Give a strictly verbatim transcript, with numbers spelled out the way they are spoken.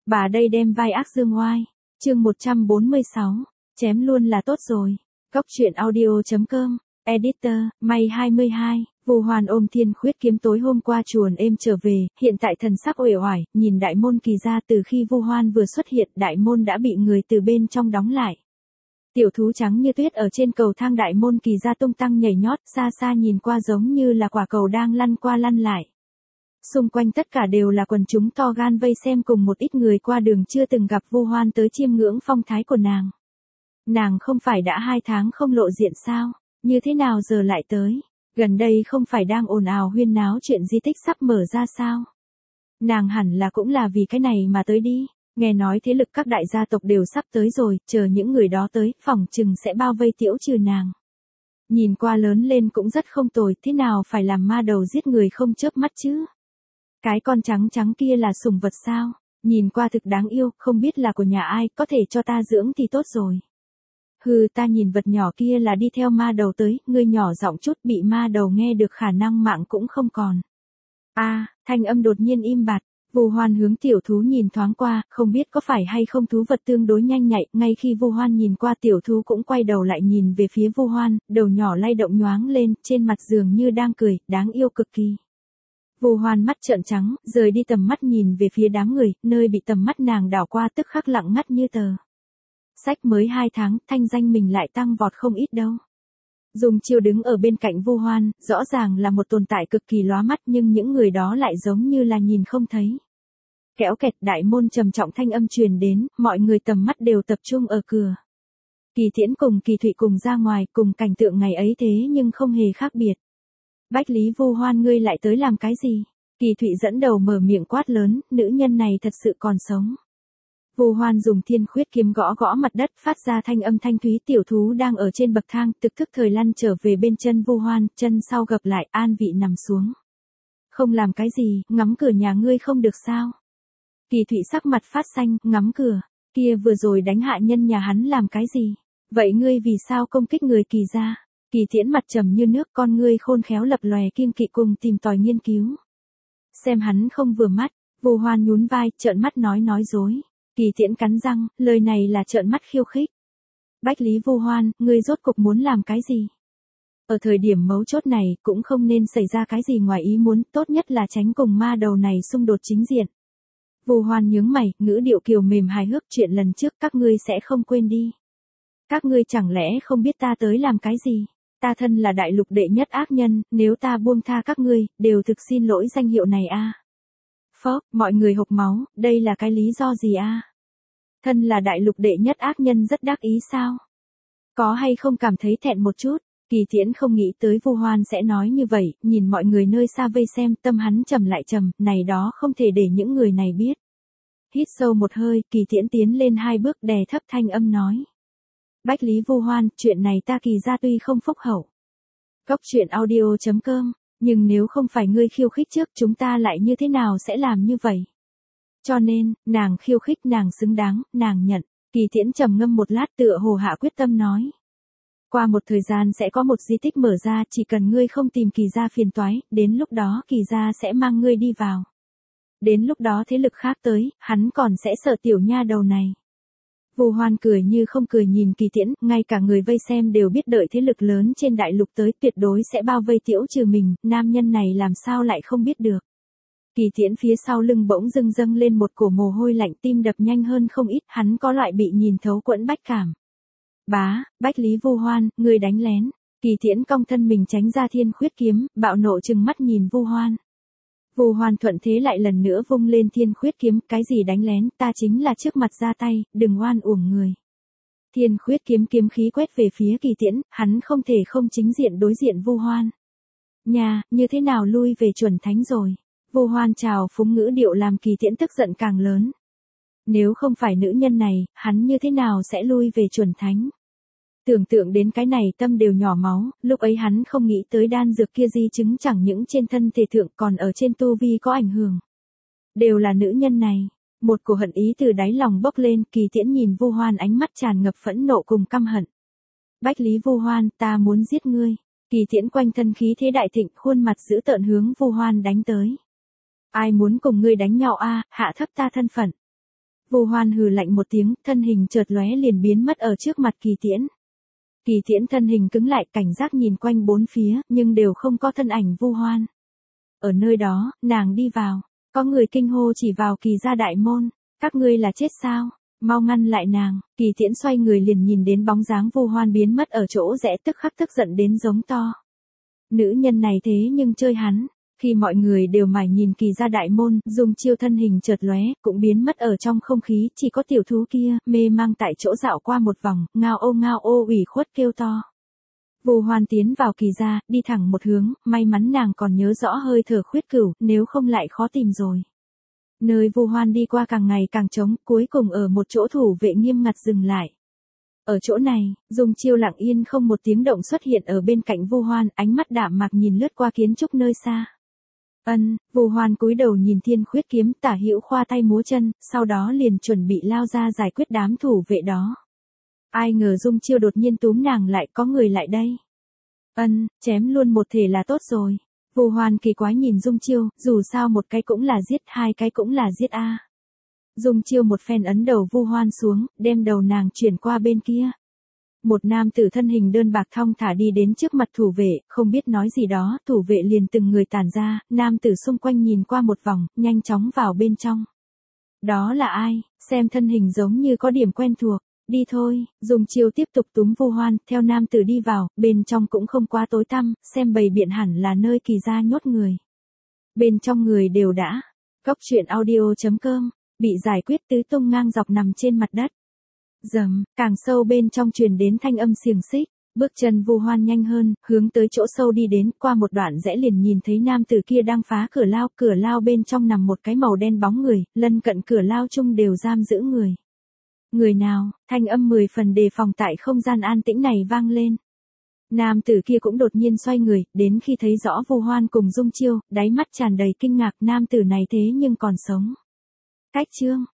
Bà đây đem vai ác dương oai. Chương một trăm bốn mươi sáu, chém luôn là tốt rồi. Góc truyện audio chấm com, Editor, May hai mươi hai, Vu Hoan ôm Thiên Khuyết kiếm tối hôm qua chuồn êm trở về, hiện tại thần sắc uể oải, nhìn đại môn kỳ ra từ khi Vu Hoan vừa xuất hiện, đại môn đã bị người từ bên trong đóng lại. Tiểu thú trắng như tuyết ở trên cầu thang đại môn kỳ ra tung tăng nhảy nhót, xa xa nhìn qua giống như là quả cầu đang lăn qua lăn lại. Xung quanh tất cả đều là quần chúng to gan vây xem cùng một ít người qua đường chưa từng gặp Vu Hoan tới chiêm ngưỡng phong thái của nàng. Nàng không phải đã hai tháng không lộ diện sao, như thế nào giờ lại tới, gần đây không phải đang ồn ào huyên náo chuyện di tích sắp mở ra sao. Nàng hẳn là cũng là vì cái này mà tới đi, nghe nói thế lực các đại gia tộc đều sắp tới rồi, chờ những người đó tới, phỏng chừng sẽ bao vây tiễu trừ nàng. Nhìn qua lớn lên cũng rất không tồi, thế nào phải làm ma đầu giết người không chớp mắt chứ. Cái con trắng trắng kia là sủng vật sao, nhìn qua thực đáng yêu, không biết là của nhà ai, có thể cho ta dưỡng thì tốt rồi. Hừ, ta nhìn vật nhỏ kia là đi theo ma đầu tới, ngươi nhỏ giọng chút bị ma đầu nghe được khả năng mạng cũng không còn. A, à, thanh âm đột nhiên im bặt, Vu Hoan hướng tiểu thú nhìn thoáng qua, không biết có phải hay không thú vật tương đối nhanh nhạy, ngay khi Vu Hoan nhìn qua tiểu thú cũng quay đầu lại nhìn về phía Vu Hoan, đầu nhỏ lay động nhoáng lên, trên mặt dường như đang cười, đáng yêu cực kỳ. Vu Hoan mắt trợn trắng, rời đi tầm mắt nhìn về phía đám người, nơi bị tầm mắt nàng đảo qua tức khắc lặng ngắt như tờ. Sách mới hai tháng, thanh danh mình lại tăng vọt không ít đâu. Dùng chiêu đứng ở bên cạnh Vu Hoan, rõ ràng là một tồn tại cực kỳ lóa mắt nhưng những người đó lại giống như là nhìn không thấy. Kéo kẹt đại môn trầm trọng thanh âm truyền đến, mọi người tầm mắt đều tập trung ở cửa. Kỳ Tiễn cùng Kỳ Thụy cùng ra ngoài, cùng cảnh tượng ngày ấy thế nhưng không hề khác biệt. Bách Lý Vu Hoan ngươi lại tới làm cái gì? Kỳ Thụy dẫn đầu mở miệng quát lớn, nữ nhân này thật sự còn sống. Vu Hoan dùng Thiên Khuyết kiếm gõ gõ mặt đất phát ra thanh âm thanh thúy, tiểu thú đang ở trên bậc thang, thực thức thời lăn trở về bên chân Vu Hoan, chân sau gập lại, an vị nằm xuống. Không làm cái gì, ngắm cửa nhà ngươi không được sao? Kỳ Thụy sắc mặt phát xanh, ngắm cửa, kia vừa rồi đánh hạ nhân nhà hắn làm cái gì? Vậy ngươi vì sao công kích người Kỳ gia? Kỳ Tiễn mặt trầm như nước, con ngươi khôn khéo lập lòe kiêng kỵ cùng tìm tòi nghiên cứu. Xem hắn không vừa mắt, Vu Hoan nhún vai, trợn mắt nói nói dối. Kỳ Tiễn cắn răng, lời này là trợn mắt khiêu khích. Bách Lý Vu Hoan, ngươi rốt cục muốn làm cái gì? Ở thời điểm mấu chốt này, cũng không nên xảy ra cái gì ngoài ý muốn, tốt nhất là tránh cùng ma đầu này xung đột chính diện. Vu Hoan nhướng mày, ngữ điệu kiều mềm hài hước, chuyện lần trước các ngươi sẽ không quên đi. Các ngươi chẳng lẽ không biết ta tới làm cái gì? Ta thân là đại lục đệ nhất ác nhân, nếu ta buông tha các ngươi, đều thực xin lỗi danh hiệu này a. À. Phốc, mọi người hộc máu, đây là cái lý do gì a? À? Thân là đại lục đệ nhất ác nhân rất đắc ý sao? Có hay không cảm thấy thẹn một chút? Kỳ Tiễn không nghĩ tới Vu Hoan sẽ nói như vậy, nhìn mọi người nơi xa vây xem, tâm hắn trầm lại trầm, này đó không thể để những người này biết. Hít sâu một hơi, Kỳ Tiễn tiến lên hai bước đè thấp thanh âm nói. Bách Lý Vu Hoan, chuyện này ta Kỳ gia tuy không phúc hậu. Góc truyện audio chấm com, nhưng nếu không phải ngươi khiêu khích trước chúng ta lại như thế nào sẽ làm như vậy? Cho nên, nàng khiêu khích nàng xứng đáng, nàng nhận. Kỳ Tiễn trầm ngâm một lát tựa hồ hạ quyết tâm nói. Qua một thời gian sẽ có một di tích mở ra, chỉ cần ngươi không tìm Kỳ gia phiền toái, đến lúc đó Kỳ gia sẽ mang ngươi đi vào. Đến lúc đó thế lực khác tới, hắn còn sẽ sợ tiểu nha đầu này. Vu Hoan cười như không cười nhìn Kỳ Tiễn, ngay cả người vây xem đều biết đợi thế lực lớn trên đại lục tới tuyệt đối sẽ bao vây tiễu trừ mình, nam nhân này làm sao lại không biết được. Kỳ Tiễn phía sau lưng bỗng dưng dâng lên một cổ mồ hôi lạnh, tim đập nhanh hơn không ít, hắn có loại bị nhìn thấu quẫn bách cảm. Bá, Bách Lý Vu Hoan, ngươi đánh lén. Kỳ Tiễn cong thân mình tránh ra Thiên Khuyết kiếm, bạo nộ trừng mắt nhìn Vu Hoan. Vu Hoan thuận thế lại lần nữa vung lên Thiên Khuyết kiếm, cái gì đánh lén, ta chính là trước mặt ra tay, đừng oan uổng người. Thiên Khuyết kiếm kiếm khí quét về phía Kỳ Tiễn, hắn không thể không chính diện đối diện Vu Hoan. Nhà, như thế nào lui về chuẩn thánh rồi? Vu Hoan chào phúng ngữ điệu làm Kỳ Tiễn tức giận càng lớn. Nếu không phải nữ nhân này, hắn như thế nào sẽ lui về chuẩn thánh? Tưởng tượng đến cái này tâm đều nhỏ máu, lúc ấy hắn không nghĩ tới đan dược kia di chứng chẳng những trên thân thể thượng còn ở trên tu vi có ảnh hưởng. Đều là nữ nhân này. Một cổ hận ý từ đáy lòng bốc lên, Kỳ Tiễn nhìn Vu Hoan ánh mắt tràn ngập phẫn nộ cùng căm hận. Bách Lý Vu Hoan, ta muốn giết ngươi. Kỳ Tiễn quanh thân khí thế đại thịnh, khuôn mặt dữ tợn hướng Vu Hoan đánh tới. Ai muốn cùng ngươi đánh nhau a, hạ thấp ta thân phận. Vu Hoan hừ lạnh một tiếng, thân hình chợt lóe liền biến mất ở trước mặt Kỳ Tiễn. Kỳ Tiễn thân hình cứng lại, cảnh giác nhìn quanh bốn phía, nhưng đều không có thân ảnh Vu Hoan. Ở nơi đó, nàng đi vào, có người kinh hô chỉ vào Kỳ gia đại môn, các ngươi là chết sao? Mau ngăn lại nàng. Kỳ Tiễn xoay người liền nhìn đến bóng dáng Vu Hoan biến mất ở chỗ rẽ, tức khắc tức giận đến giống to. Nữ nhân này thế nhưng chơi hắn. Khi mọi người đều mải nhìn Kỳ gia đại môn, Dung Chiêu thân hình chợt lóe, cũng biến mất ở trong không khí, chỉ có tiểu thú kia, mê mang tại chỗ dạo qua một vòng, ngao ô ngao ô ủy khuất kêu to. Vu Hoan tiến vào Kỳ gia, đi thẳng một hướng, may mắn nàng còn nhớ rõ hơi thở Khuyết Cửu, nếu không lại khó tìm rồi. Nơi Vu Hoan đi qua càng ngày càng trống, cuối cùng ở một chỗ thủ vệ nghiêm ngặt dừng lại. Ở chỗ này, Dung Chiêu lặng yên không một tiếng động xuất hiện ở bên cạnh Vu Hoan, ánh mắt đạm mạc nhìn lướt qua kiến trúc nơi xa. Ân, Vu Hoan cúi đầu nhìn Thiên Khuyết kiếm, tả hữu khoa tay múa chân, sau đó liền chuẩn bị lao ra giải quyết đám thủ vệ đó. Ai ngờ Dung Chiêu đột nhiên túm nàng lại, có người lại đây. Ân, chém luôn một thể là tốt rồi. Vu Hoan kỳ quái nhìn Dung Chiêu, dù sao một cái cũng là giết, hai cái cũng là giết a. À. Dung Chiêu một phen ấn đầu Vu Hoan xuống, đem đầu nàng chuyển qua bên kia. Một nam tử thân hình đơn bạc thong thả đi đến trước mặt thủ vệ, không biết nói gì đó, thủ vệ liền từng người tản ra, nam tử xung quanh nhìn qua một vòng, nhanh chóng vào bên trong. Đó là ai, xem thân hình giống như có điểm quen thuộc, đi thôi, Dung Chiêu tiếp tục túm Vu Hoan, theo nam tử đi vào, bên trong cũng không quá tối tăm, xem bầy biện hẳn là nơi Kỳ gia nhốt người. Bên trong người đều đã, Cốc truyện audio chấm com, bị giải quyết tứ tung ngang dọc nằm trên mặt đất. Dầm, càng sâu bên trong truyền đến thanh âm xiềng xích, bước chân Vu Hoan nhanh hơn, hướng tới chỗ sâu đi đến, qua một đoạn rẽ liền nhìn thấy nam tử kia đang phá cửa lao, cửa lao bên trong nằm một cái màu đen bóng người, lân cận cửa lao chung đều giam giữ người. Người nào, thanh âm mười phần đề phòng tại không gian an tĩnh này vang lên. Nam tử kia cũng đột nhiên xoay người, đến khi thấy rõ Vu Hoan cùng Dung Chiêu, đáy mắt tràn đầy kinh ngạc, nam tử này thế nhưng còn sống. Cách chương